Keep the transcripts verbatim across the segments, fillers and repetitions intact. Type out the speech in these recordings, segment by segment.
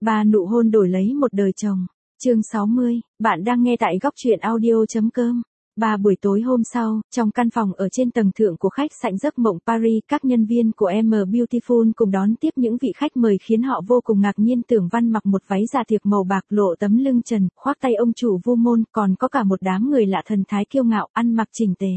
Ba nụ hôn đổi lấy một đời chồng. Chương sáu mươi, bạn đang nghe tại góc truyện audio.com. Ba buổi tối hôm sau, trong căn phòng ở trên tầng thượng của khách sạn Giấc Mộng Paris, các nhân viên của em Beautiful cùng đón tiếp những vị khách mời khiến họ vô cùng ngạc nhiên. Tưởng Văn mặc một váy dạ tiệc màu bạc lộ tấm lưng trần, khoác tay ông chủ Vu Môn, còn có cả một đám người lạ thần thái kiêu ngạo, ăn mặc chỉnh tề.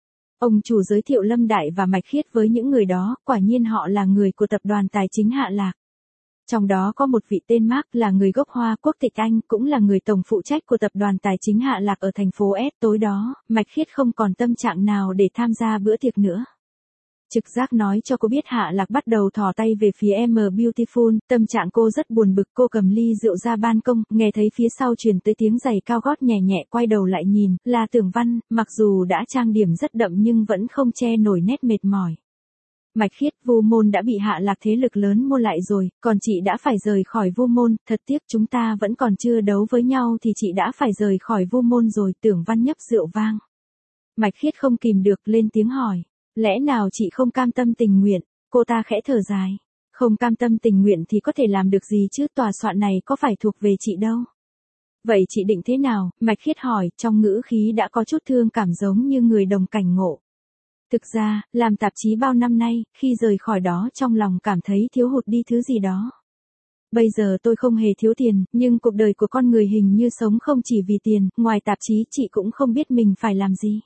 Ông chủ giới thiệu Lâm Đại và Mạch Khiết với những người đó, quả nhiên họ là người của tập đoàn tài chính Hạ Lạc. Trong đó có một vị tên Mark là người gốc Hoa, quốc tịch Anh, cũng là người tổng phụ trách của tập đoàn tài chính Hạ Lạc ở thành phố S. Tối đó, Mạch Khiết không còn tâm trạng nào để tham gia bữa tiệc nữa. Trực giác nói cho cô biết Hạ Lạc bắt đầu thò tay về phía em Beautiful, tâm trạng cô rất buồn bực. Cô cầm ly rượu ra ban công, nghe thấy phía sau truyền tới tiếng giày cao gót nhẹ nhẹ, quay đầu lại nhìn, là Tưởng Văn, mặc dù đã trang điểm rất đậm nhưng vẫn không che nổi nét mệt mỏi. Mạch Khiết, Vu Môn đã bị Hạ Lạc thế lực lớn mua lại rồi, còn chị đã phải rời khỏi Vu Môn, thật tiếc chúng ta vẫn còn chưa đấu với nhau thì chị đã phải rời khỏi Vu Môn rồi. Tưởng Văn nhấp rượu vang. Mạch Khiết không kìm được lên tiếng hỏi, lẽ nào chị không cam tâm tình nguyện? Cô ta khẽ thở dài, không cam tâm tình nguyện thì có thể làm được gì chứ, tòa soạn này có phải thuộc về chị đâu. Vậy chị định thế nào? Mạch Khiết hỏi, trong ngữ khí đã có chút thương cảm giống như người đồng cảnh ngộ. Thực ra, làm tạp chí bao năm nay, khi rời khỏi đó trong lòng cảm thấy thiếu hụt đi thứ gì đó. Bây giờ tôi không hề thiếu tiền, nhưng cuộc đời của con người hình như sống không chỉ vì tiền, ngoài tạp chí chị cũng không biết mình phải làm gì.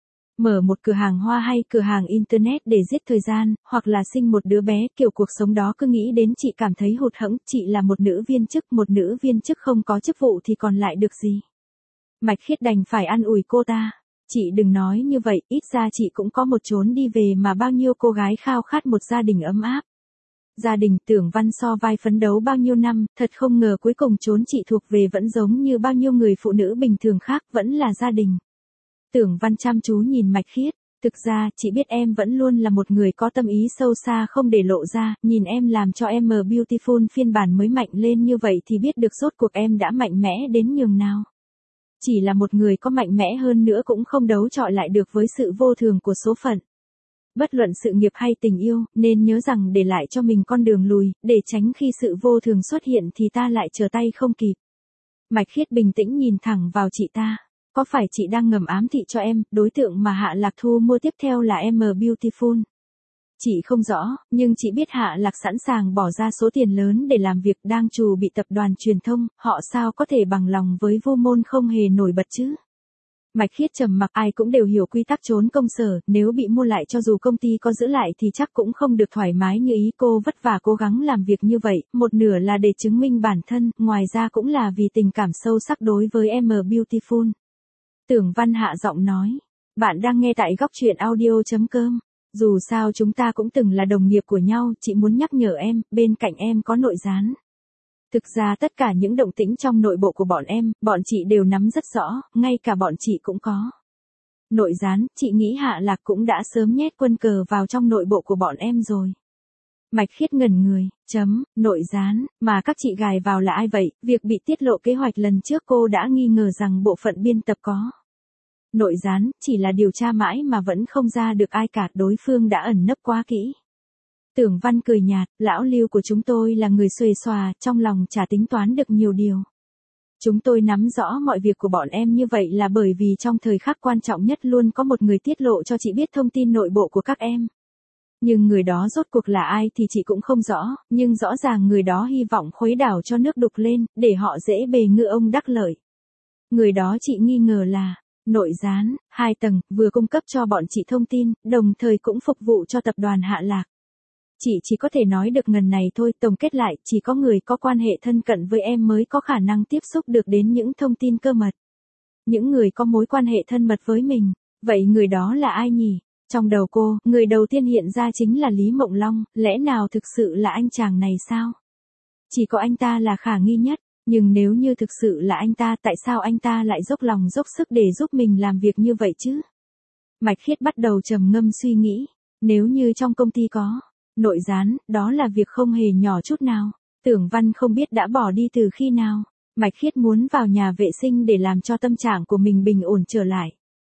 Mở một cửa hàng hoa hay cửa hàng internet để giết thời gian, hoặc là sinh một đứa bé, kiểu cuộc sống đó cứ nghĩ đến chị cảm thấy hụt hẫng. Chị là một nữ viên chức, một nữ viên chức không có chức vụ thì còn lại được gì. Mạch Khiết đành phải an ủi cô ta. Chị đừng nói như vậy, ít ra chị cũng có một chốn đi về mà bao nhiêu cô gái khao khát một gia đình ấm áp. Gia đình. Tưởng Văn so vai phấn đấu bao nhiêu năm, thật không ngờ cuối cùng chốn chị thuộc về vẫn giống như bao nhiêu người phụ nữ bình thường khác, vẫn là gia đình. Tưởng Văn chăm chú nhìn Mạch Khiết, thực ra chị biết em vẫn luôn là một người có tâm ý sâu xa không để lộ ra, nhìn em làm cho em Beautiful phiên bản mới mạnh lên như vậy thì biết được rốt cuộc em đã mạnh mẽ đến nhường nào. Chỉ là một người có mạnh mẽ hơn nữa cũng không đấu chọi lại được với sự vô thường của số phận. Bất luận sự nghiệp hay tình yêu, nên nhớ rằng để lại cho mình con đường lùi, để tránh khi sự vô thường xuất hiện thì ta lại trở tay không kịp. Mạch Khiết bình tĩnh nhìn thẳng vào chị ta. Có phải chị đang ngầm ám thị cho em, đối tượng mà Hạ Lạc thu mua tiếp theo là em Beautiful? Chị không rõ, nhưng chị biết Hạ Lạc sẵn sàng bỏ ra số tiền lớn để làm việc đang trù bị tập đoàn truyền thông, họ sao có thể bằng lòng với Vu Môn không hề nổi bật chứ? Mạch Khiết trầm mặc, ai cũng đều hiểu quy tắc trốn công sở, nếu bị mua lại cho dù công ty có giữ lại thì chắc cũng không được thoải mái như ý. Cô vất vả cố gắng làm việc như vậy, một nửa là để chứng minh bản thân, ngoài ra cũng là vì tình cảm sâu sắc đối với em Beautiful. Tưởng Văn hạ giọng nói, bạn đang nghe tại góc truyện audio.com. Dù sao chúng ta cũng từng là đồng nghiệp của nhau, chị muốn nhắc nhở em, bên cạnh em có nội gián. Thực ra tất cả những động tĩnh trong nội bộ của bọn em, bọn chị đều nắm rất rõ, ngay cả bọn chị cũng có. Nội gián, chị nghĩ Hạ Lạc cũng đã sớm nhét quân cờ vào trong nội bộ của bọn em rồi. Mạch Khiết ngẩn người, chấm, nội gián, mà các chị gài vào là ai vậy? Việc bị tiết lộ kế hoạch lần trước cô đã nghi ngờ rằng bộ phận biên tập có. Nội gián, chỉ là điều tra mãi mà vẫn không ra được ai cả, đối phương đã ẩn nấp quá kỹ. Tưởng Văn cười nhạt, lão Lưu của chúng tôi là người xuề xòa, trong lòng chả tính toán được nhiều điều. Chúng tôi nắm rõ mọi việc của bọn em như vậy là bởi vì trong thời khắc quan trọng nhất luôn có một người tiết lộ cho chị biết thông tin nội bộ của các em. Nhưng người đó rốt cuộc là ai thì chị cũng không rõ, nhưng rõ ràng người đó hy vọng khuấy đảo cho nước đục lên, để họ dễ bề ngư ông đắc lợi. Người đó chị nghi ngờ là nội gián, hai tầng, vừa cung cấp cho bọn chị thông tin, đồng thời cũng phục vụ cho tập đoàn Hạ Lạc. Chị chỉ có thể nói được ngần này thôi, tổng kết lại, chỉ có người có quan hệ thân cận với em mới có khả năng tiếp xúc được đến những thông tin cơ mật. Những người có mối quan hệ thân mật với mình, vậy người đó là ai nhỉ? Trong đầu cô, người đầu tiên hiện ra chính là Lý Mộng Long, lẽ nào thực sự là anh chàng này sao? Chỉ có anh ta là khả nghi nhất, nhưng nếu như thực sự là anh ta, tại sao anh ta lại dốc lòng dốc sức để giúp mình làm việc như vậy chứ? Mạch Khiết bắt đầu trầm ngâm suy nghĩ, nếu như trong công ty có nội gián, đó là việc không hề nhỏ chút nào. Tưởng Văn không biết đã bỏ đi từ khi nào. Mạch Khiết muốn vào nhà vệ sinh để làm cho tâm trạng của mình bình ổn trở lại.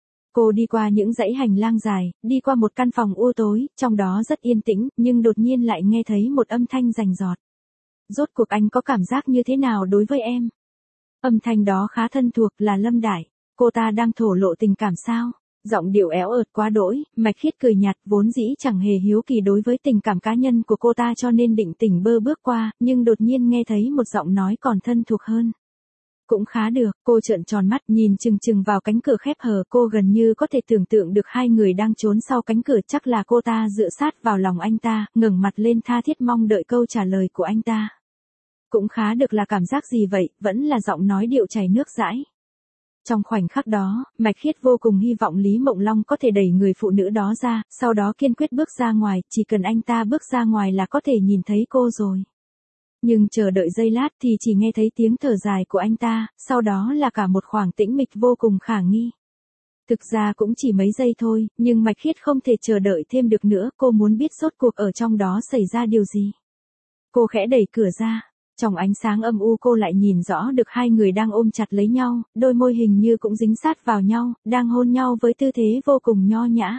Cô đi qua những dãy hành lang dài, đi qua một căn phòng u tối, trong đó rất yên tĩnh, nhưng đột nhiên lại nghe thấy một âm thanh rành rọt. Rốt cuộc anh có cảm giác như thế nào đối với em? Âm thanh đó khá thân thuộc, là Lâm Đại. Cô ta đang thổ lộ tình cảm sao? Giọng điệu éo ợt quá đỗi, Mạch Khiết cười nhạt, vốn dĩ chẳng hề hiếu kỳ đối với tình cảm cá nhân của cô ta cho nên định tỉnh bơ bước qua, nhưng đột nhiên nghe thấy một giọng nói còn thân thuộc hơn. Cũng khá được, cô trợn tròn mắt nhìn chừng chừng vào cánh cửa khép hờ, cô gần như có thể tưởng tượng được hai người đang trốn sau cánh cửa, chắc là cô ta dựa sát vào lòng anh ta, ngẩng mặt lên tha thiết mong đợi câu trả lời của anh ta. Cũng khá được là cảm giác gì vậy, vẫn là giọng nói điệu chảy nước dãi. Trong khoảnh khắc đó, Mạch Khiết vô cùng hy vọng Lý Mộng Long có thể đẩy người phụ nữ đó ra, sau đó kiên quyết bước ra ngoài, chỉ cần anh ta bước ra ngoài là có thể nhìn thấy cô rồi. Nhưng chờ đợi giây lát thì chỉ nghe thấy tiếng thở dài của anh ta, sau đó là cả một khoảng tĩnh mịch vô cùng khả nghi. Thực ra cũng chỉ mấy giây thôi, nhưng Mạch Khiết không thể chờ đợi thêm được nữa, cô muốn biết rốt cuộc ở trong đó xảy ra điều gì. Cô khẽ đẩy cửa ra. Trong ánh sáng âm u cô lại nhìn rõ được hai người đang ôm chặt lấy nhau, đôi môi hình như cũng dính sát vào nhau, đang hôn nhau với tư thế vô cùng nho nhã.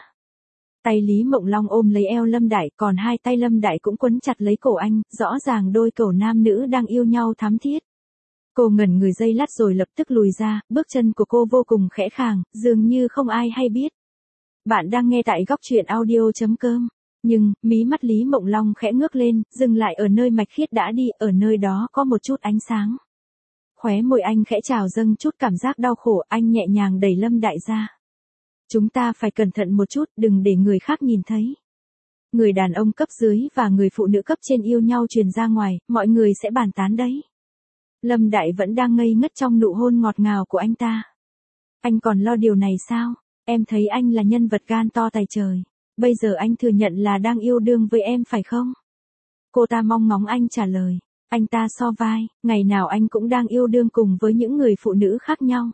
Tay Lý Mộng Long ôm lấy eo Lâm Đại, còn hai tay Lâm Đại cũng quấn chặt lấy cổ anh, rõ ràng đôi cẩu nam nữ đang yêu nhau thắm thiết. Cô ngẩn người giây lát rồi lập tức lùi ra, bước chân của cô vô cùng khẽ khàng, dường như không ai hay biết. Bạn đang nghe tại góc truyện audio chấm com. Nhưng, mí mắt Lý Mộng Long khẽ ngước lên, dừng lại ở nơi Mạch Khiết đã đi, ở nơi đó có một chút ánh sáng. Khóe môi anh khẽ trào dâng chút cảm giác đau khổ, anh nhẹ nhàng đẩy Lâm Đại ra. Chúng ta phải cẩn thận một chút, đừng để người khác nhìn thấy. Người đàn ông cấp dưới và người phụ nữ cấp trên yêu nhau truyền ra ngoài, mọi người sẽ bàn tán đấy. Lâm Đại vẫn đang ngây ngất trong nụ hôn ngọt ngào của anh ta. Anh còn lo điều này sao? Em thấy anh là nhân vật gan to tài trời. Bây giờ anh thừa nhận là đang yêu đương với em phải không? Cô ta mong ngóng anh trả lời. Anh ta so vai, ngày nào anh cũng đang yêu đương cùng với những người phụ nữ khác nhau.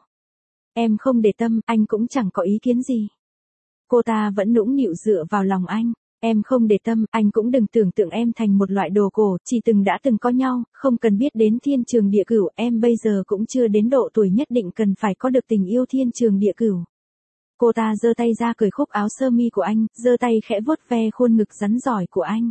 Em không để tâm, anh cũng chẳng có ý kiến gì. Cô ta vẫn nũng nịu dựa vào lòng anh. Em không để tâm, anh cũng đừng tưởng tượng em thành một loại đồ cổ, chỉ từng đã từng có nhau, không cần biết đến thiên trường địa cửu, em bây giờ cũng chưa đến độ tuổi nhất định cần phải có được tình yêu thiên trường địa cửu. Cô ta giơ tay ra cởi khúc áo sơ mi của anh, giơ tay khẽ vuốt ve khuôn ngực rắn giỏi của anh.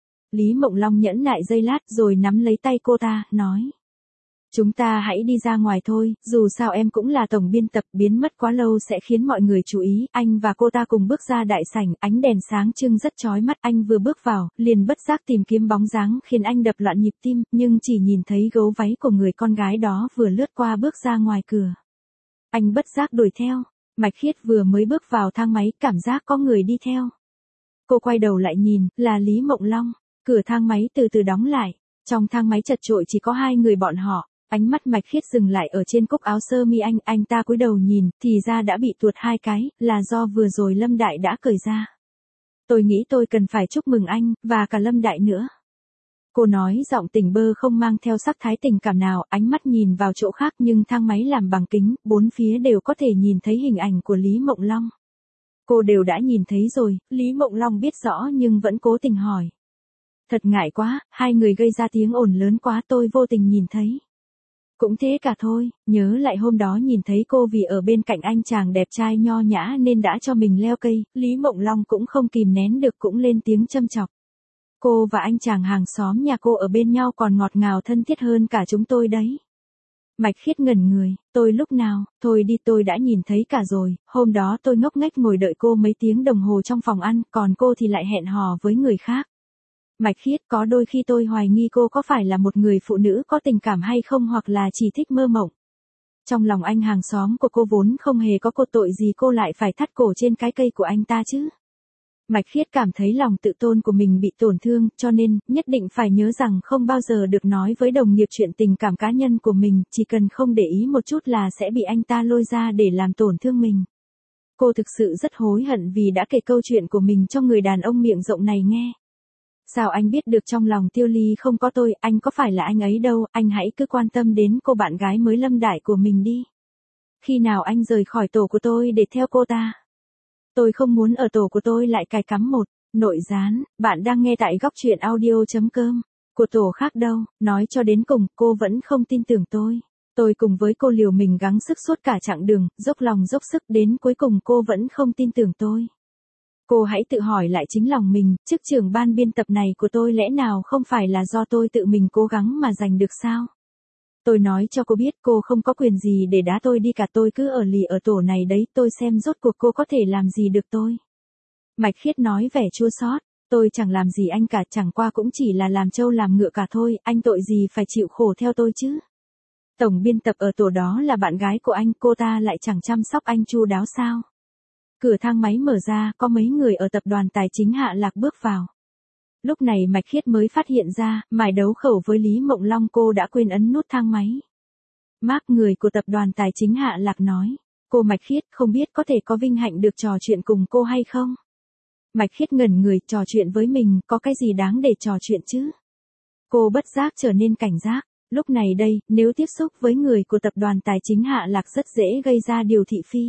Lý Mộng Long nhẫn nại giây lát rồi nắm lấy tay cô ta, nói. Chúng ta hãy đi ra ngoài thôi, dù sao em cũng là tổng biên tập, biến mất quá lâu sẽ khiến mọi người chú ý. Anh và cô ta cùng bước ra đại sảnh, ánh đèn sáng trưng rất chói mắt. Anh vừa bước vào, liền bất giác tìm kiếm bóng dáng khiến anh đập loạn nhịp tim, nhưng chỉ nhìn thấy gấu váy của người con gái đó vừa lướt qua bước ra ngoài cửa. Anh bất giác đuổi theo. Mạch Khiết vừa mới bước vào thang máy, cảm giác có người đi theo. Cô quay đầu lại nhìn, là Lý Mộng Long. Cửa thang máy từ từ đóng lại. Trong thang máy chật chội chỉ có hai người bọn họ. Ánh mắt Mạch Khiết dừng lại ở trên cúc áo sơ mi anh, anh ta cúi đầu nhìn, thì ra đã bị tuột hai cái, là do vừa rồi Lâm Đại đã cởi ra. Tôi nghĩ tôi cần phải chúc mừng anh, và cả Lâm Đại nữa. Cô nói giọng tỉnh bơ không mang theo sắc thái tình cảm nào, ánh mắt nhìn vào chỗ khác nhưng thang máy làm bằng kính, bốn phía đều có thể nhìn thấy hình ảnh của Lý Mộng Long. Cô đều đã nhìn thấy rồi, Lý Mộng Long biết rõ nhưng vẫn cố tình hỏi. Thật ngại quá, hai người gây ra tiếng ồn lớn quá, tôi vô tình nhìn thấy. Cũng thế cả thôi, nhớ lại hôm đó nhìn thấy cô vì ở bên cạnh anh chàng đẹp trai nho nhã nên đã cho mình leo cây, Lý Mộng Long cũng không kìm nén được cũng lên tiếng châm chọc. Cô và anh chàng hàng xóm nhà cô ở bên nhau còn ngọt ngào thân thiết hơn cả chúng tôi đấy. Mạch Khiết ngẩn người, tôi lúc nào, thôi đi tôi đã nhìn thấy cả rồi, hôm đó tôi ngốc nghếch ngồi đợi cô mấy tiếng đồng hồ trong phòng ăn, còn cô thì lại hẹn hò với người khác. Mạch Khiết, có đôi khi tôi hoài nghi cô có phải là một người phụ nữ có tình cảm hay không hoặc là chỉ thích mơ mộng. Trong lòng anh hàng xóm của cô vốn không hề có cột tội gì, cô lại phải thắt cổ trên cái cây của anh ta chứ. Mạch Khiết cảm thấy lòng tự tôn của mình bị tổn thương, cho nên, nhất định phải nhớ rằng không bao giờ được nói với đồng nghiệp chuyện tình cảm cá nhân của mình, chỉ cần không để ý một chút là sẽ bị anh ta lôi ra để làm tổn thương mình. Cô thực sự rất hối hận vì đã kể câu chuyện của mình cho người đàn ông miệng rộng này nghe. Sao anh biết được trong lòng Tiêu Ly không có tôi, anh có phải là anh ấy đâu, anh hãy cứ quan tâm đến cô bạn gái mới Lâm Đại của mình đi. Khi nào anh rời khỏi tổ của tôi để theo cô ta? Tôi không muốn ở tổ của tôi lại cài cắm một nội gián. Bạn đang nghe tại góc truyện audio chấm com. Của tổ khác đâu, nói cho đến cùng, cô vẫn không tin tưởng tôi. Tôi cùng với cô liều mình gắng sức suốt cả chặng đường, dốc lòng dốc sức đến cuối cùng cô vẫn không tin tưởng tôi. Cô hãy tự hỏi lại chính lòng mình, chức trưởng ban biên tập này của tôi lẽ nào không phải là do tôi tự mình cố gắng mà giành được sao? Tôi nói cho cô biết cô không có quyền gì để đá tôi đi cả, tôi cứ ở lì ở tổ này đấy, tôi xem rốt cuộc cô có thể làm gì được tôi. Mạch Khiết nói vẻ chua xót, tôi chẳng làm gì anh cả, chẳng qua cũng chỉ là làm trâu làm ngựa cả thôi, anh tội gì phải chịu khổ theo tôi chứ. Tổng biên tập ở tổ đó là bạn gái của anh, cô ta lại chẳng chăm sóc anh chu đáo sao? Cửa thang máy mở ra, có mấy người ở tập đoàn tài chính Hạ Lạc bước vào. Lúc này Mạch Khiết mới phát hiện ra, mải đấu khẩu với Lý Mộng Long cô đã quên ấn nút thang máy. Mark, người của tập đoàn tài chính Hạ Lạc nói, cô Mạch Khiết không biết có thể có vinh hạnh được trò chuyện cùng cô hay không? Mạch Khiết ngẩn người, trò chuyện với mình, có cái gì đáng để trò chuyện chứ? Cô bất giác trở nên cảnh giác, lúc này đây, nếu tiếp xúc với người của tập đoàn tài chính Hạ Lạc rất dễ gây ra điều thị phi.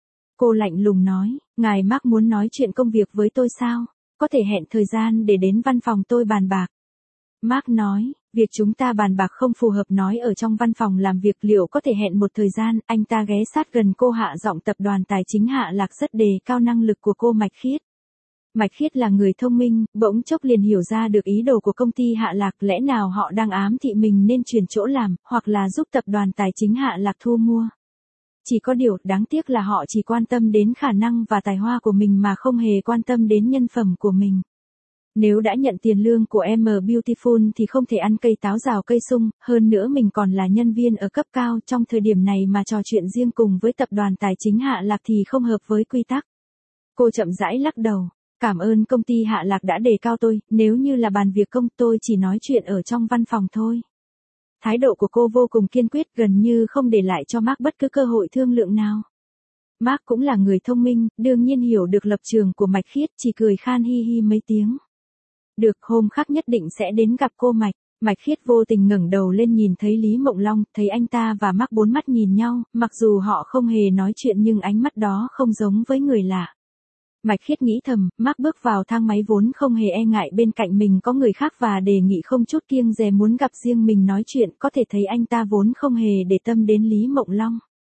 Cô lạnh lùng nói, ngài Mark muốn nói chuyện công việc với tôi sao? Có thể hẹn thời gian để đến văn phòng tôi bàn bạc. Mark nói, việc chúng ta bàn bạc không phù hợp nói ở trong văn phòng làm việc, liệu có thể hẹn một thời gian. Anh ta ghé sát gần cô, hạ giọng, tập đoàn tài chính Hạ Lạc rất đề cao năng lực của cô Mạch Khiết. Mạch Khiết là người thông minh, bỗng chốc liền hiểu ra được ý đồ của công ty Hạ Lạc, lẽ nào họ đang ám thị mình nên chuyển chỗ làm, hoặc là giúp tập đoàn tài chính Hạ Lạc thu mua. Chỉ có điều, đáng tiếc là họ chỉ quan tâm đến khả năng và tài hoa của mình mà không hề quan tâm đến nhân phẩm của mình. Nếu đã nhận tiền lương của em Beautiful thì không thể ăn cây táo rào cây sung, hơn nữa mình còn là nhân viên ở cấp cao, trong thời điểm này mà trò chuyện riêng cùng với tập đoàn tài chính Hạ Lạc thì không hợp với quy tắc. Cô chậm rãi lắc đầu, cảm ơn công ty Hạ Lạc đã đề cao tôi, nếu như là bàn việc công tôi chỉ nói chuyện ở trong văn phòng thôi. Thái độ của cô vô cùng kiên quyết, gần như không để lại cho Mark bất cứ cơ hội thương lượng nào. Mark cũng là người thông minh, đương nhiên hiểu được lập trường của Mạch Khiết, chỉ cười khan hi hi mấy tiếng. Được, hôm khác nhất định sẽ đến gặp cô Mạch. Mạch Khiết vô tình ngẩng đầu lên nhìn thấy Lý Mộng Long, thấy anh ta và Mark bốn mắt nhìn nhau, mặc dù họ không hề nói chuyện nhưng ánh mắt đó không giống với người lạ. Mạch Khiết nghĩ thầm, Mark bước vào thang máy vốn không hề e ngại bên cạnh mình có người khác và đề nghị không chút kiêng dè muốn gặp riêng mình nói chuyện, có thể thấy anh ta vốn không hề để tâm đến Lý Mộng Long.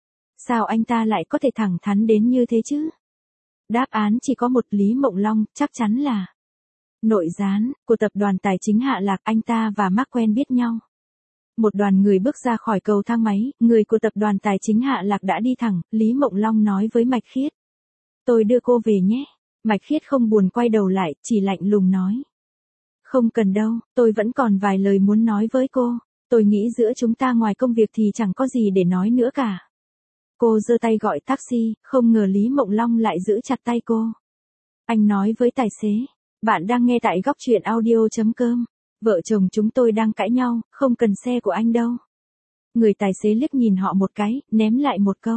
Sao anh ta lại có thể thẳng thắn đến như thế chứ? Đáp án chỉ có một, Lý Mộng Long, chắc chắn là nội gián của tập đoàn tài chính Hạ Lạc, anh ta và Mark quen biết nhau. Một đoàn người bước ra khỏi cầu thang máy, người của tập đoàn tài chính Hạ Lạc đã đi thẳng, Lý Mộng Long nói với Mạch Khiết. Tôi đưa cô về nhé. Mạch Khiết không buồn quay đầu lại, chỉ lạnh lùng nói. Không cần đâu, tôi vẫn còn vài lời muốn nói với cô. Tôi nghĩ giữa chúng ta ngoài công việc thì chẳng có gì để nói nữa cả. Cô giơ tay gọi taxi, không ngờ Lý Mộng Long lại giữ chặt tay cô. Anh nói với tài xế, bạn đang nghe tại góc truyện audio chấm com. Vợ chồng chúng tôi đang cãi nhau, không cần xe của anh đâu. Người tài xế liếc nhìn họ một cái, ném lại một câu.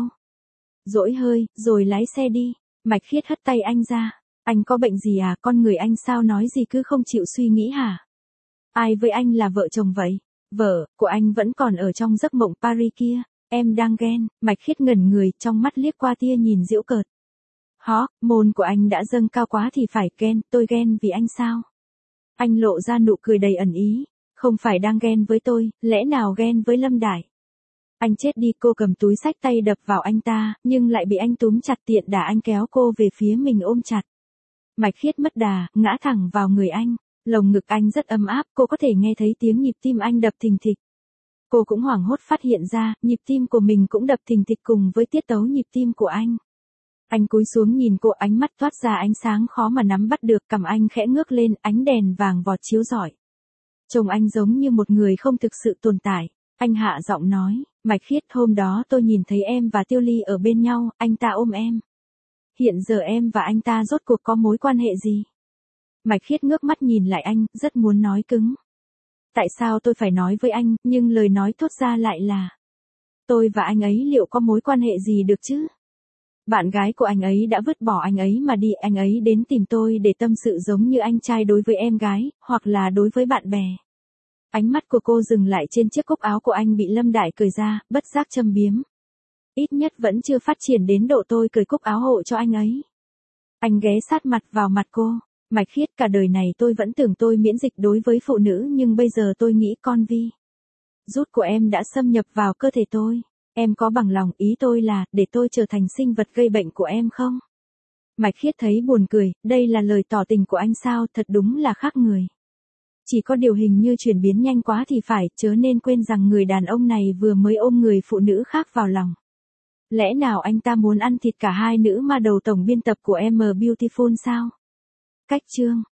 Dỗi hơi, rồi lái xe đi. Mạch Khiết hất tay anh ra. Anh có bệnh gì à, con người anh sao nói gì cứ không chịu suy nghĩ hả? Ai với anh là vợ chồng vậy? Vợ của anh vẫn còn ở trong giấc mộng Paris kia. Em đang ghen. Mạch Khiết ngẩn người, trong mắt liếc qua tia nhìn giễu cợt. Hó, môn của anh đã dâng cao quá thì phải ghen, tôi ghen vì anh sao? Anh lộ ra nụ cười đầy ẩn ý. Không phải đang ghen với tôi, lẽ nào ghen với Lâm Đại? Anh chết đi, cô cầm túi xách tay đập vào anh ta, nhưng lại bị anh túm chặt, tiện đà anh kéo cô về phía mình ôm chặt. Mạch Khiết mất đà, ngã thẳng vào người anh. Lồng ngực anh rất ấm áp, cô có thể nghe thấy tiếng nhịp tim anh đập thình thịch. Cô cũng hoảng hốt phát hiện ra, nhịp tim của mình cũng đập thình thịch cùng với tiết tấu nhịp tim của anh. Anh cúi xuống nhìn cô, ánh mắt toát ra ánh sáng khó mà nắm bắt được, cằm anh khẽ ngước lên, ánh đèn vàng vọt chiếu rọi. Trông anh giống như một người không thực sự tồn tại. Anh hạ giọng nói, Mạch Khiết, hôm đó tôi nhìn thấy em và Tiêu Ly ở bên nhau, anh ta ôm em. Hiện giờ em và anh ta rốt cuộc có mối quan hệ gì? Mạch Khiết ngước mắt nhìn lại anh, rất muốn nói cứng. Tại sao tôi phải nói với anh, nhưng lời nói thốt ra lại là. Tôi và anh ấy liệu có mối quan hệ gì được chứ? Bạn gái của anh ấy đã vứt bỏ anh ấy mà đi, anh ấy đến tìm tôi để tâm sự giống như anh trai đối với em gái, hoặc là đối với bạn bè. Ánh mắt của cô dừng lại trên chiếc cúc áo của anh bị Lâm Đại cởi ra, bất giác châm biếm. Ít nhất vẫn chưa phát triển đến độ tôi cởi cúc áo hộ cho anh ấy. Anh ghé sát mặt vào mặt cô. Mạch Khiết, cả đời này tôi vẫn tưởng tôi miễn dịch đối với phụ nữ, nhưng bây giờ tôi nghĩ con vi rút của em đã xâm nhập vào cơ thể tôi. Em có bằng lòng, ý tôi là, để tôi trở thành sinh vật gây bệnh của em không? Mạch Khiết thấy buồn cười, đây là lời tỏ tình của anh sao, thật đúng là khác người. Chỉ có điều hình như chuyển biến nhanh quá thì phải, chớ nên quên rằng người đàn ông này vừa mới ôm người phụ nữ khác vào lòng. Lẽ nào anh ta muốn ăn thịt cả hai nữ ma đầu tổng biên tập của em Beautiful sao? Cách chương